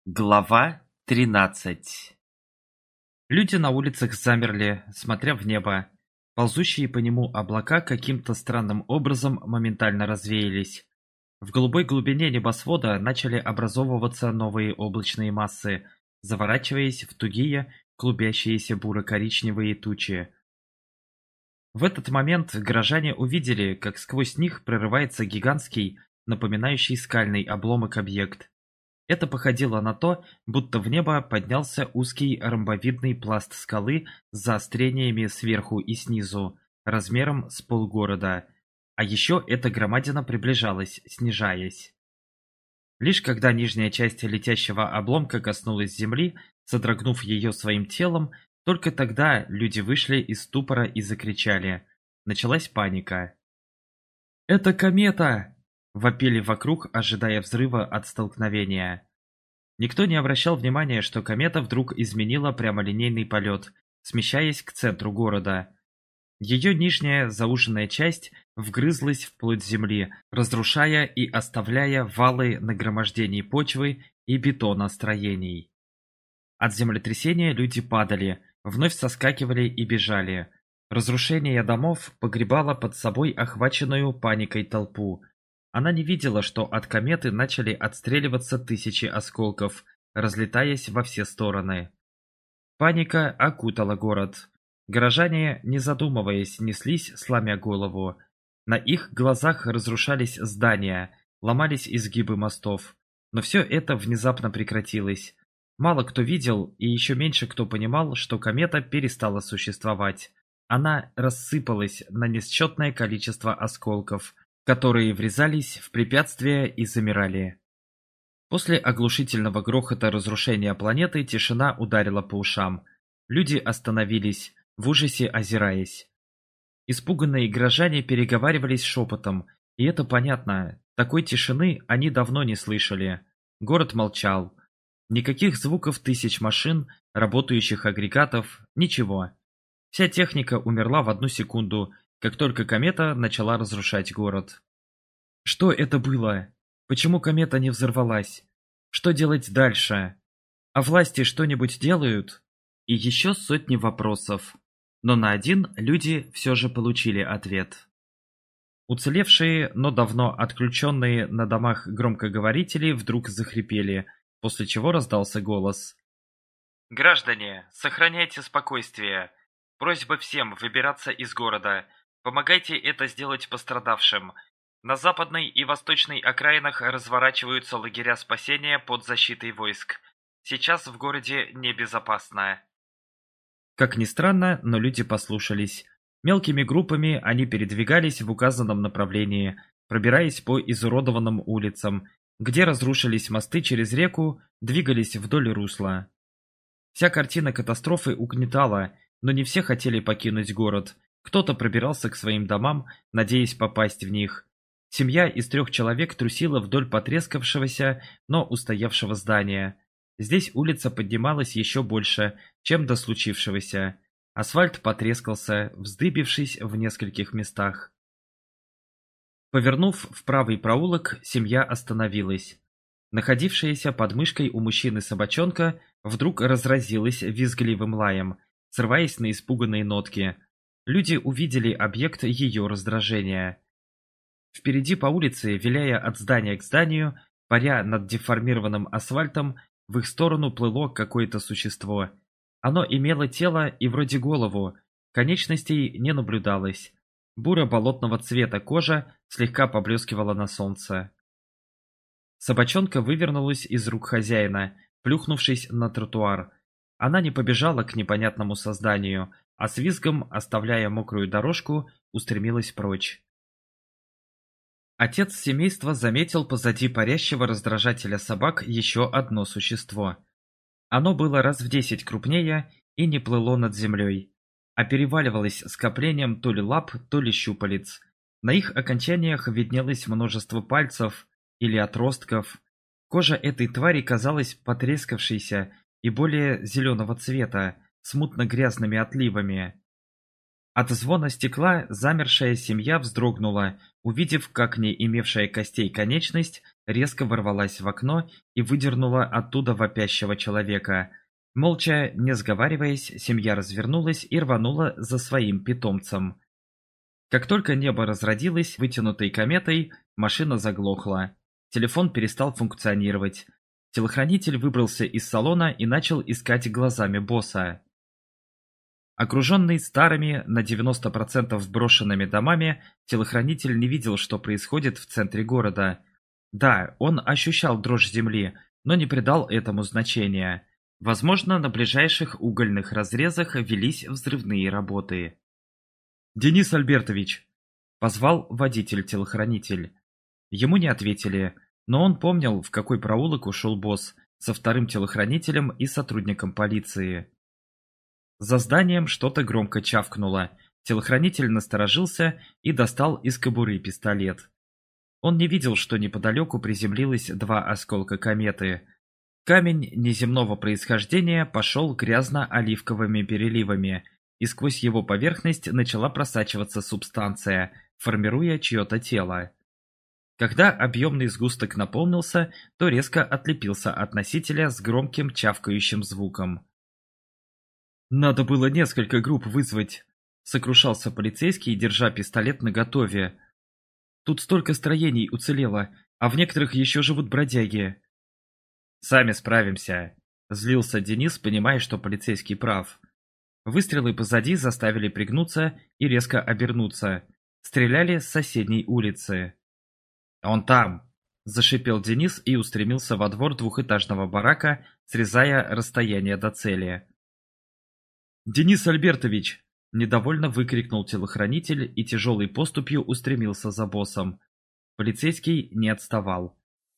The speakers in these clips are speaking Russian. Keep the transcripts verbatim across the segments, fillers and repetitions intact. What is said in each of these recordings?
Глава тринадцать. Люди на улицах замерли, смотря в небо. Ползущие по нему облака каким-то странным образом моментально развеялись. В голубой глубине небосвода начали образовываться новые облачные массы, заворачиваясь в тугие, клубящиеся буро-коричневые тучи. В этот момент горожане увидели, как сквозь них прорывается гигантский, напоминающий скальный обломок объект. Это походило на то, будто в небо поднялся узкий ромбовидный пласт скалы с заострениями сверху и снизу, размером с полгорода. А еще эта громадина приближалась, снижаясь. Лишь когда нижняя часть летящего обломка коснулась земли, содрогнув ее своим телом, только тогда люди вышли из ступора и закричали. Началась паника. «Это комета!» — вопили вокруг, ожидая взрыва от столкновения. Никто не обращал внимания, что комета вдруг изменила прямолинейный полет, смещаясь к центру города. Ее нижняя зауженная часть вгрызлась вплоть земли, разрушая и оставляя валы нагромождений почвы и бетона строений. От землетрясения люди падали, вновь соскакивали и бежали. Разрушение домов погребало под собой охваченную паникой толпу. Она не видела, что от кометы начали отстреливаться тысячи осколков, разлетаясь во все стороны. Паника окутала город. Горожане, не задумываясь, неслись, сломя голову. На их глазах разрушались здания, ломались изгибы мостов. Но все это внезапно прекратилось. Мало кто видел, и еще меньше кто понимал, что комета перестала существовать. Она рассыпалась на несчетное количество осколков, которые врезались в препятствия и замирали. После оглушительного грохота разрушения планеты тишина ударила по ушам. Люди остановились, в ужасе озираясь. Испуганные горожане переговаривались шепотом, и это понятно, такой тишины они давно не слышали. Город молчал. Никаких звуков тысяч машин, работающих агрегатов, ничего. Вся техника умерла в одну секунду, как только комета начала разрушать город. Что это было? Почему комета не взорвалась? Что делать дальше? А власти что-нибудь делают? И еще сотни вопросов. Но на один люди все же получили ответ. Уцелевшие, но давно отключенные на домах громкоговорители вдруг захрипели, после чего раздался голос. «Граждане, сохраняйте спокойствие. Просьба всем выбираться из города. Помогайте это сделать пострадавшим. На западной и восточной окраинах разворачиваются лагеря спасения под защитой войск. Сейчас в городе небезопасно». Как ни странно, но люди послушались. Мелкими группами они передвигались в указанном направлении, пробираясь по изуродованным улицам, где разрушились мосты через реку, двигались вдоль русла. Вся картина катастрофы угнетала, но не все хотели покинуть город. Кто-то пробирался к своим домам, надеясь попасть в них. Семья из трех человек трусила вдоль потрескавшегося, но устоявшего здания. Здесь улица поднималась еще больше, чем до случившегося. Асфальт потрескался, вздыбившись в нескольких местах. Повернув в правый проулок, семья остановилась. Находившаяся под мышкой у мужчины собачонка вдруг разразилась визгливым лаем, срываясь на испуганные нотки. Люди увидели объект ее раздражения. Впереди по улице, виляя от здания к зданию, паря над деформированным асфальтом, в их сторону плыло какое-то существо. Оно имело тело и вроде голову, конечностей не наблюдалось. Буро-болотного цвета кожа слегка поблескивала на солнце. Собачонка вывернулась из рук хозяина, плюхнувшись на тротуар. Она не побежала к непонятному созданию, а с визгом, оставляя мокрую дорожку, устремилась прочь. Отец семейства заметил позади парящего раздражателя собак еще одно существо. Оно было раз в десять крупнее и не плыло над землей, а переваливалось скоплением то ли лап, то ли щупалец. На их окончаниях виднелось множество пальцев или отростков. Кожа этой твари казалась потрескавшейся и более зеленого цвета, с мутно-грязными отливами. От звона стекла замершая семья вздрогнула, увидев, как не имевшая костей конечность резко ворвалась в окно и выдернула оттуда вопящего человека. Молча, не сговариваясь, семья развернулась и рванула за своим питомцем. Как только небо разродилось вытянутой кометой, машина заглохла. Телефон перестал функционировать. Телохранитель выбрался из салона и начал искать глазами босса. Окруженный старыми, на девяносто процентов брошенными домами, телохранитель не видел, что происходит в центре города. Да, он ощущал дрожь земли, но не придал этому значения. Возможно, на ближайших угольных разрезах велись взрывные работы. «Денис Альбертович!» – позвал водитель-телохранитель. Ему не ответили, но он помнил, в какой проулок ушел босс со вторым телохранителем и сотрудником полиции. За зданием что-то громко чавкнуло. Телохранитель насторожился и достал из кобуры пистолет. Он не видел, что неподалеку приземлилось два осколка кометы. Камень неземного происхождения пошел грязно-оливковыми переливами, и сквозь его поверхность начала просачиваться субстанция, формируя чье-то тело. Когда объемный сгусток наполнился, то резко отлепился от носителя с громким чавкающим звуком. «Надо было несколько групп вызвать», — сокрушался полицейский, держа пистолет наготове. «Тут столько строений уцелело, а в некоторых еще живут бродяги». «Сами справимся», — злился Денис, понимая, что полицейский прав. Выстрелы позади заставили пригнуться и резко обернуться. Стреляли с соседней улицы. «Он там!» – зашипел Денис и устремился во двор двухэтажного барака, срезая расстояние до цели. «Денис Альбертович!» – недовольно выкрикнул телохранитель и тяжелой поступью устремился за боссом. Полицейский не отставал.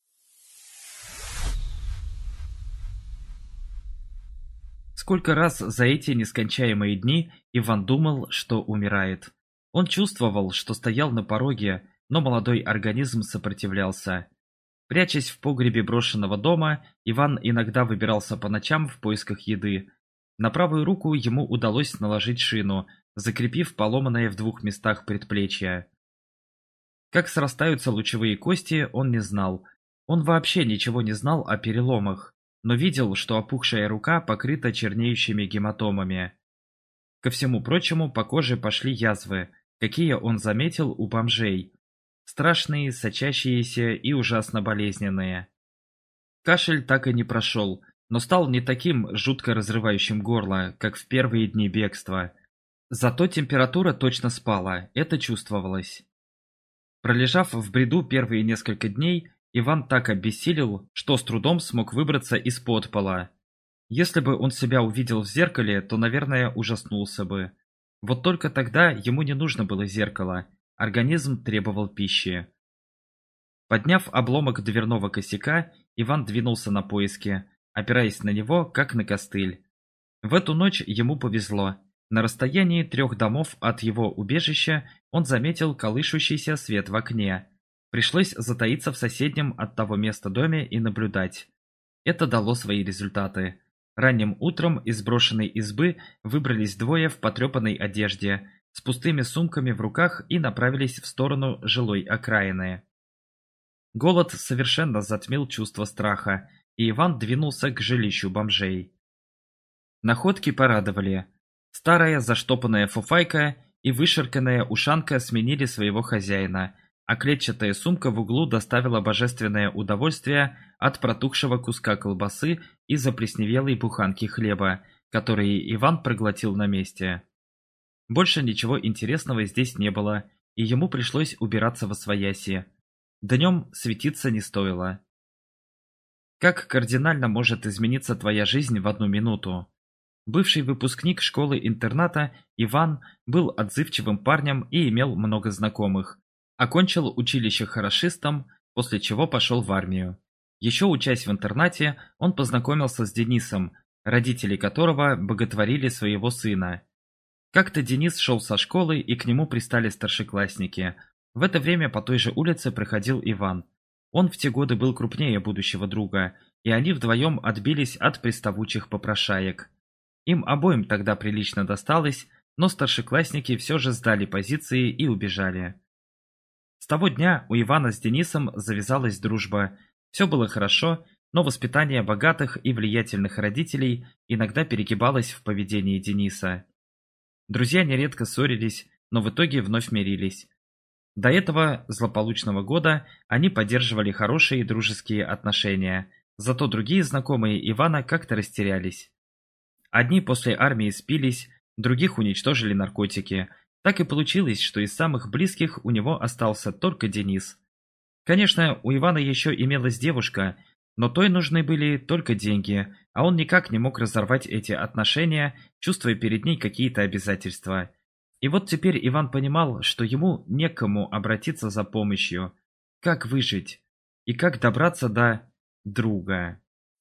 Сколько раз за эти нескончаемые дни Иван думал, что умирает. Он чувствовал, что стоял на пороге, но молодой организм сопротивлялся. Прячась в погребе брошенного дома, Иван иногда выбирался по ночам в поисках еды. На правую руку ему удалось наложить шину, закрепив поломанное в двух местах предплечье. Как срастаются лучевые кости, он не знал. Он вообще ничего не знал о переломах, но видел, что опухшая рука покрыта чернеющими гематомами. Ко всему прочему, по коже пошли язвы, какие он заметил у бомжей. Страшные, сочащиеся и ужасно болезненные. Кашель так и не прошел, но стал не таким жутко разрывающим горло, как в первые дни бегства. Зато температура точно спала, это чувствовалось. Пролежав в бреду первые несколько дней, Иван так обессилел, что с трудом смог выбраться из-под пола. Если бы он себя увидел в зеркале, то, наверное, ужаснулся бы. Вот только тогда ему не нужно было зеркало, организм требовал пищи. Подняв обломок дверного косяка, Иван двинулся на поиски, опираясь на него, как на костыль. В эту ночь ему повезло. На расстоянии трех домов от его убежища он заметил колышущийся свет в окне. Пришлось затаиться в соседнем от того места доме и наблюдать. Это дало свои результаты. Ранним утром из брошенной избы выбрались двое в потрепанной одежде, с пустыми сумками в руках и направились в сторону жилой окраины. Голод совершенно затмил чувство страха, и Иван двинулся к жилищу бомжей. Находки порадовали. Старая заштопанная фуфайка и вышарканная ушанка сменили своего хозяина, а клетчатая сумка в углу доставила божественное удовольствие от протухшего куска колбасы и заплесневелой буханки хлеба, которые Иван проглотил на месте. Больше ничего интересного здесь не было, и ему пришлось убираться восвояси. Днем светиться не стоило. Как кардинально может измениться твоя жизнь в одну минуту? Бывший выпускник школы-интерната Иван был отзывчивым парнем и имел много знакомых. Окончил училище хорошистом, после чего пошел в армию. Еще учась в интернате, он познакомился с Денисом, родители которого боготворили своего сына. Как-то Денис шел со школы, и к нему пристали старшеклассники. В это время по той же улице проходил Иван. Он в те годы был крупнее будущего друга, и они вдвоем отбились от приставучих попрошаек. Им обоим тогда прилично досталось, но старшеклассники все же сдали позиции и убежали. С того дня у Ивана с Денисом завязалась дружба. Все было хорошо, но воспитание богатых и влиятельных родителей иногда перегибалось в поведении Дениса. Друзья нередко ссорились, но в итоге вновь мирились. До этого злополучного года они поддерживали хорошие дружеские отношения, зато другие знакомые Ивана как-то растерялись. Одни после армии спились, других уничтожили наркотики. Так и получилось, что из самых близких у него остался только Денис. Конечно, у Ивана еще имелась девушка, но той нужны были только деньги, а он никак не мог разорвать эти отношения, чувствуя перед ней какие-то обязательства. И вот теперь Иван понимал, что ему некому обратиться за помощью. Как выжить? И как добраться до друга?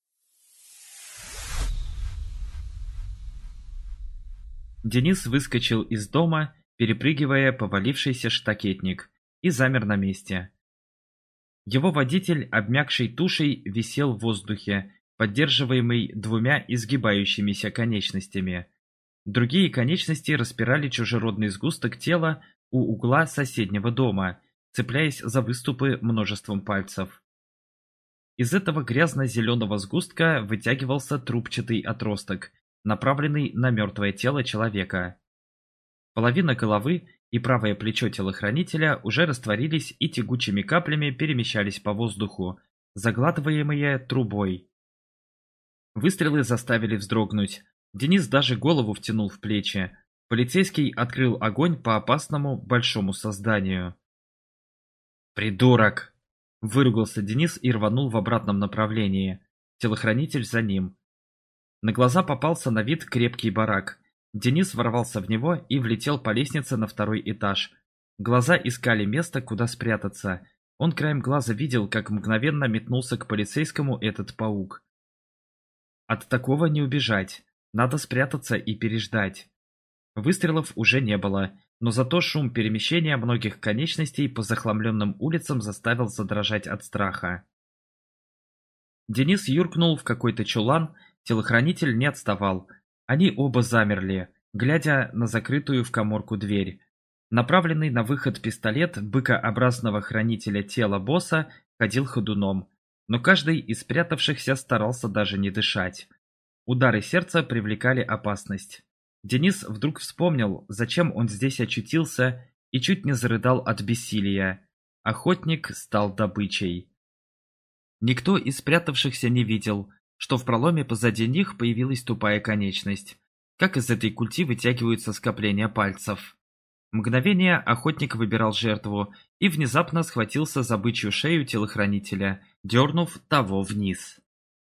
Денис выскочил из дома, перепрыгивая повалившийся штакетник, и замер на месте. Его водитель, обмякшей тушей, висел в воздухе, поддерживаемый двумя изгибающимися конечностями. Другие конечности распирали чужеродный сгусток тела у угла соседнего дома, цепляясь за выступы множеством пальцев. Из этого грязно-зеленого сгустка вытягивался трубчатый отросток, направленный на мертвое тело человека. Половина головы и правое плечо телохранителя уже растворились и тягучими каплями перемещались по воздуху, заглатываемые трубой. Выстрелы заставили вздрогнуть. Денис даже голову втянул в плечи. Полицейский открыл огонь по опасному большому созданию. «Придурок!» – выругался Денис и рванул в обратном направлении. Телохранитель за ним. На глаза попался на вид крепкий барак. Денис ворвался в него и влетел по лестнице на второй этаж. Глаза искали место, куда спрятаться. Он краем глаза видел, как мгновенно метнулся к полицейскому этот паук. От такого не убежать. Надо спрятаться и переждать. Выстрелов уже не было, но зато шум перемещения многих конечностей по захламленным улицам заставил задрожать от страха. Денис юркнул в какой-то чулан, телохранитель не отставал. Они оба замерли, глядя на закрытую в каморку дверь. Направленный на выход пистолет быкообразного хранителя тела босса ходил ходуном, но каждый из спрятавшихся старался даже не дышать. Удары сердца привлекали опасность. Денис вдруг вспомнил, зачем он здесь очутился, и чуть не зарыдал от бессилия. Охотник стал добычей. Никто из спрятавшихся не видел, что в проломе позади них появилась тупая конечность. Как из этой культи вытягиваются скопления пальцев. Мгновение охотник выбирал жертву и внезапно схватился за бычью шею телохранителя, дернув того вниз.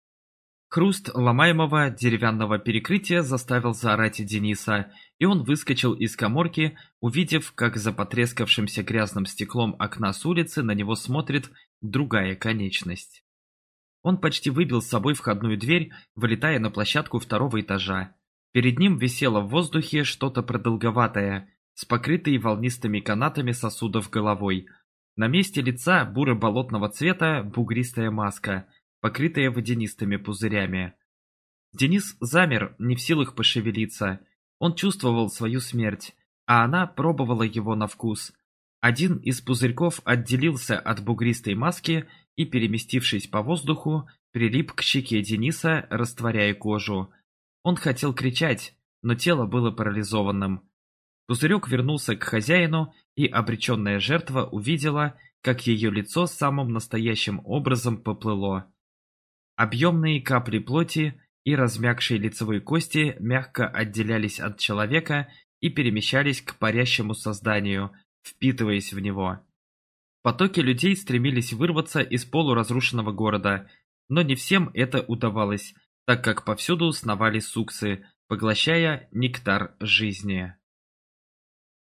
Хруст ломаемого деревянного перекрытия заставил заорать Дениса, и он выскочил из каморки, увидев, как за потрескавшимся грязным стеклом окна с улицы на него смотрит другая конечность. Он почти выбил с собой входную дверь, вылетая на площадку второго этажа. Перед ним висело в воздухе что-то продолговатое, с покрытой волнистыми канатами сосудов головой. На месте лица буро-болотного цвета бугристая маска, покрытая водянистыми пузырями. Денис замер, не в силах пошевелиться. Он чувствовал свою смерть, а она пробовала его на вкус. Один из пузырьков отделился от бугристой маски и, переместившись по воздуху, прилип к щеке Дениса, растворяя кожу. Он хотел кричать, но тело было парализованным. Пузырек вернулся к хозяину, и обреченная жертва увидела, как ее лицо самым настоящим образом поплыло. Объемные капли плоти и размягшие лицевые кости мягко отделялись от человека и перемещались к парящему созданию, впитываясь в него. Потоки людей стремились вырваться из полуразрушенного города, но не всем это удавалось, так как повсюду сновали суксы, поглощая нектар жизни.